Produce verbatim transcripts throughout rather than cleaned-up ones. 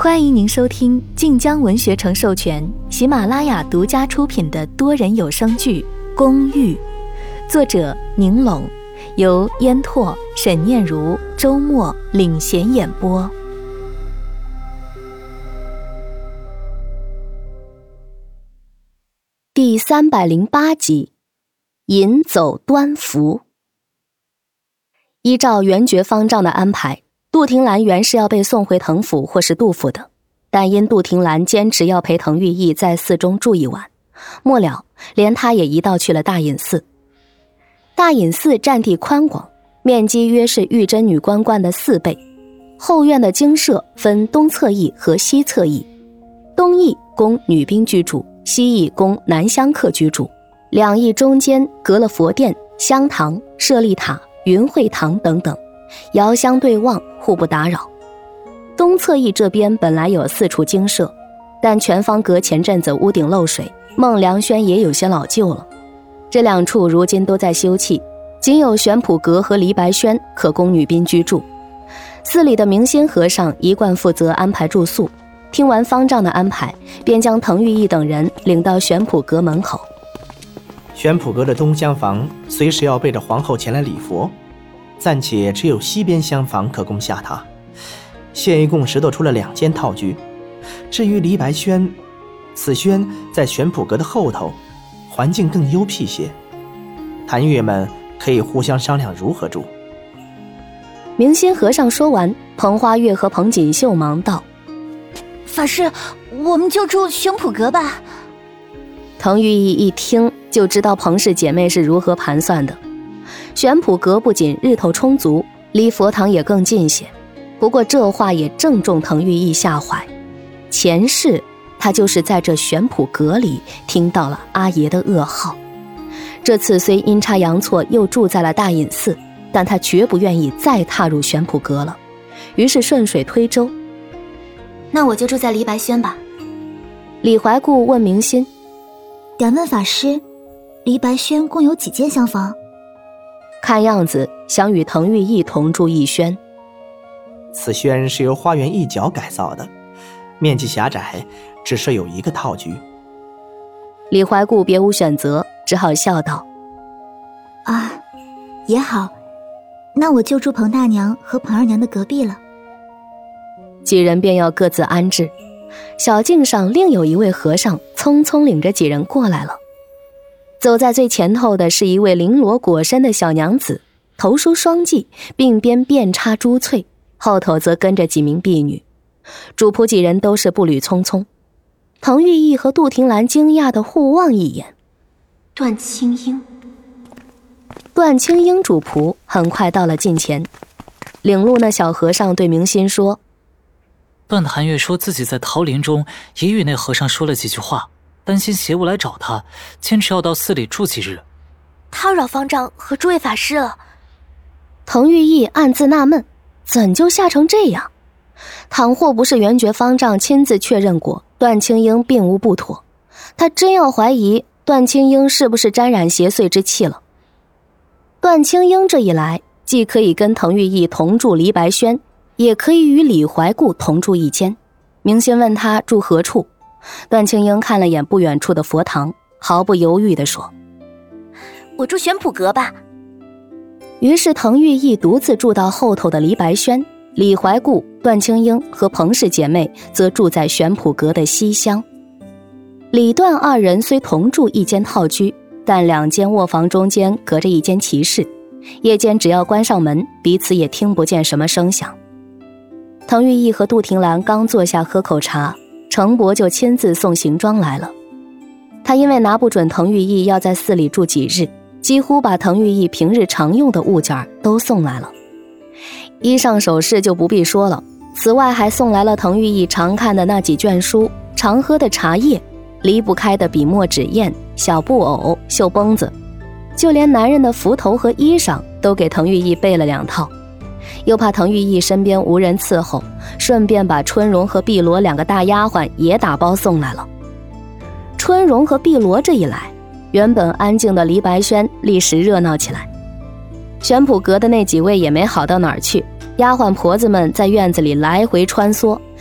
欢迎您收听晋江文学城授权、喜马拉雅独家出品的多人有声剧《公寓》，作者宁龙，由烟拓、沈念如、周末领衔演播。第三百零八集，引走端福。依照元觉方丈的安排，杜婷兰原是要被送回藤府或是杜府的，但因杜婷兰坚持要陪滕玉义在寺中住一晚，末了连他也一道去了大隐寺。大隐寺占地宽广，面积约是玉真女官观的四倍。后院的精舍分东侧翼和西侧翼，东翼供女兵居住，西翼供男香客居住，两翼中间隔了佛殿、香堂、舍利塔、云会堂等等，遥相对望，互不打扰。东侧翼这边本来有四处精舍，但全方阁前阵子屋顶漏水，孟良轩也有些老旧了，这两处如今都在修葺，仅有玄圃阁和梨白轩可供女兵居住。寺里的明心和尚一贯负责安排住宿，听完方丈的安排，便将滕玉义等人领到玄圃阁门口。 玄圃阁的东厢房随时要背着皇后前来礼佛，暂且只有西边厢房可供下榻。现一共拾掇出了两间套居。至于梨白轩，此轩在玄圃阁的后头，环境更幽僻些，坛乐们可以互相商量如何住。 明心和尚说完，彭花月和彭锦绣忙道： 法师，我们就住玄圃阁吧。 滕玉义一听就知道彭氏姐妹是如何盘算的。玄圃阁不仅日头充足，离佛堂也更近些，不过这话也正中滕玉义下怀。前世他就是在这玄圃阁里听到了阿爷的噩耗，这次虽阴差阳错又住在了大隐寺，但他绝不愿意再踏入玄圃阁了，于是顺水推舟。 那我就住在梨白轩吧。 李怀固问明心： 敢问法师，梨白轩共有几间厢房？ 看样子想与滕玉义同住一轩。 此轩是由花园一角改造的，面积狭窄，只设有一个套居。 李怀固别无选择，只好笑道： 啊，也好，那我就住彭大娘和彭二娘的隔壁了。 几人便要各自安置，小径上另有一位和尚匆匆领着几人过来了。走在最前头的是一位绫罗裹身的小娘子，头梳双髻，鬓边遍插珠翠，后头则跟着几名婢女。主仆几人都是步履匆匆。滕玉义和杜婷兰惊讶地互望一眼。 段青英。 段青英主仆很快到了近前，领路那小和尚对明心说： 段寒月说自己在桃林中也与那和尚说了几句话，担心邪物来找他，坚持要到寺里住几日。 他扰方丈和诸位法师了。 滕玉义暗自纳闷，怎就吓成这样？倘或不是元觉方丈亲自确认过段青英并无不妥，他真要怀疑段青英是不是沾染邪祟之气了。段青英这一来，既可以跟滕玉义同住梨白轩，也可以与李怀固同住一间。明心问他住何处，段青英看了眼不远处的佛堂，毫不犹豫地说： 我住玄圃阁吧。 于是滕玉义独自住到后头的梨白轩，李怀固、段青英和彭氏姐妹则住在玄圃阁的西厢。李段二人虽同住一间套居，但两间卧房中间隔着一间骑室，夜间只要关上门，彼此也听不见什么声响。滕玉义和杜婷兰刚坐下喝口茶，程伯就亲自送行装来了。他因为拿不准滕玉义要在寺里住几日，几乎把滕玉义平日常用的物件都送来了。衣裳首饰就不必说了，此外还送来了滕玉义常看的那几卷书，常喝的茶叶，离不开的笔墨纸砚、小布偶、绣绷子，就连男人的服头和衣裳都给滕玉义备了两套。又怕滕玉义身边无人伺候，顺便把春荣和碧罗两个大丫鬟也打包送来了。春荣和碧罗这一来，原本安静的梨白轩立时热闹起来。玄圃阁的那几位也没好到哪儿去，丫鬟婆子们在院子里来回穿梭，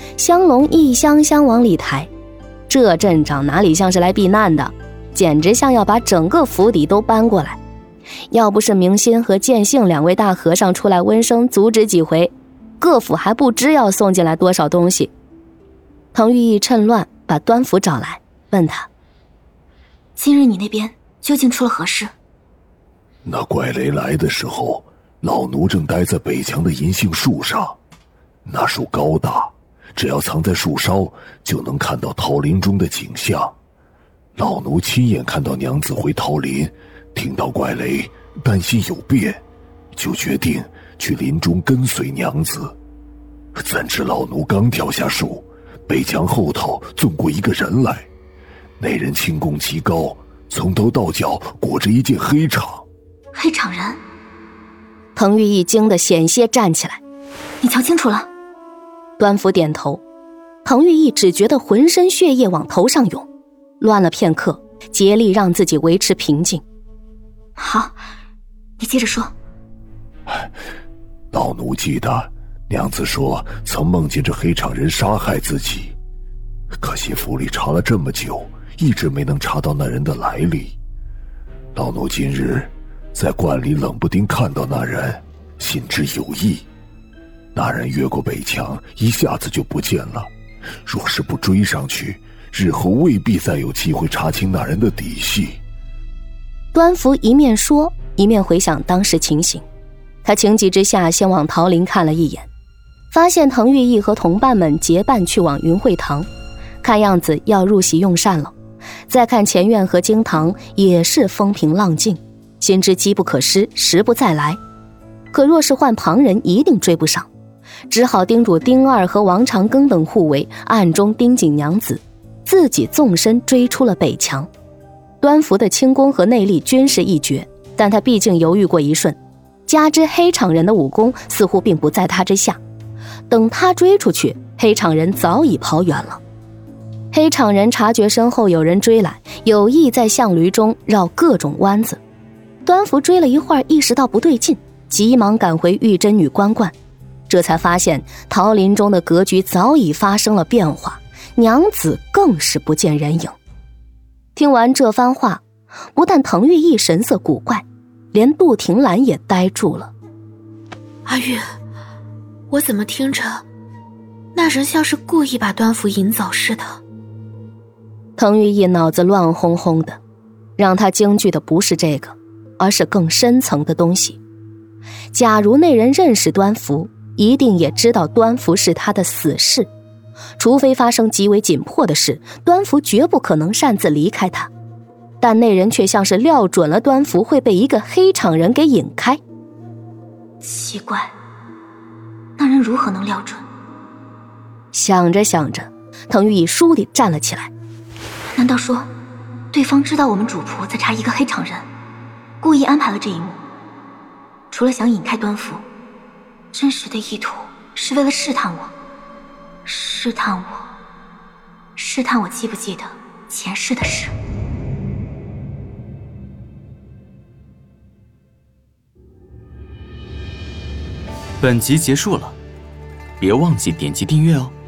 香笼一箱箱往里抬，这阵仗哪里像是来避难的，简直像要把整个府邸都搬过来。要不是明心和建信两位大和尚出来温声阻止几回，各府还不知要送进来多少东西。滕玉义趁乱把端福找来，问他： 今日你那边究竟出了何事？ 那怪雷来的时候，老奴正待在北墙的银杏树上，那树高大，只要藏在树梢就能看到桃林中的景象。老奴亲眼看到娘子回桃林，听到怪雷，担心有变，就决定去林中跟随娘子。怎知老奴刚跳下树，北墙后头纵过一个人来，那人轻功极高，从头到脚裹着一件黑氅。 黑氅人？ 滕玉义惊得险些站起来。 你瞧清楚了？ 端福点头。滕玉义只觉得浑身血液往头上涌，乱了片刻，竭力让自己维持平静。 好，你接着说。 老奴记得娘子说曾梦见这黑氅人杀害自己，可惜府里查了这么久，一直没能查到那人的来历。老奴今日在观里冷不丁看到那人，心知有意。那人越过北墙，一下子就不见了。若是不追上去，日后未必再有机会查清那人的底细。 端福一面说，一面回想当时情形。他情急之下先往桃林看了一眼，发现滕玉义和同伴们结伴去往云会堂，看样子要入席用膳了。再看前院和经堂也是风平浪静，心知机不可失，时不再来。可若是换旁人一定追不上，只好叮嘱丁二和王长庚等护卫暗中盯紧娘子，自己纵身追出了北墙。端福的轻功和内力均是一绝，但他毕竟犹豫过一瞬，加之黑氅人的武功似乎并不在他之下，等他追出去，黑氅人早已跑远了。黑氅人察觉身后有人追来，有意在巷驴中绕各种弯子。端福追了一会儿，意识到不对劲，急忙赶回玉真女观观，这才发现桃林中的格局早已发生了变化，娘子更是不见人影。听完这番话，不但滕玉义神色古怪，连杜婷兰也呆住了。 阿玉，我怎么听着那人像是故意把端福引走似的？ 滕玉义脑子乱哄哄的，让他惊惧的不是这个，而是更深层的东西。假如那人认识端福，一定也知道端福是他的死士，除非发生极为紧迫的事，端福绝不可能擅自离开他。但那人却像是料准了端福会被一个黑氅人给引开。 奇怪，那人如何能料准？ 想着想着，滕玉义倏地站了起来。 难道说对方知道我们主仆在查一个黑氅人，故意安排了这一幕？除了想引开端福，真实的意图是为了试探我，试探我，试探我记不记得前世的事。 本集结束了，别忘记点击订阅哦。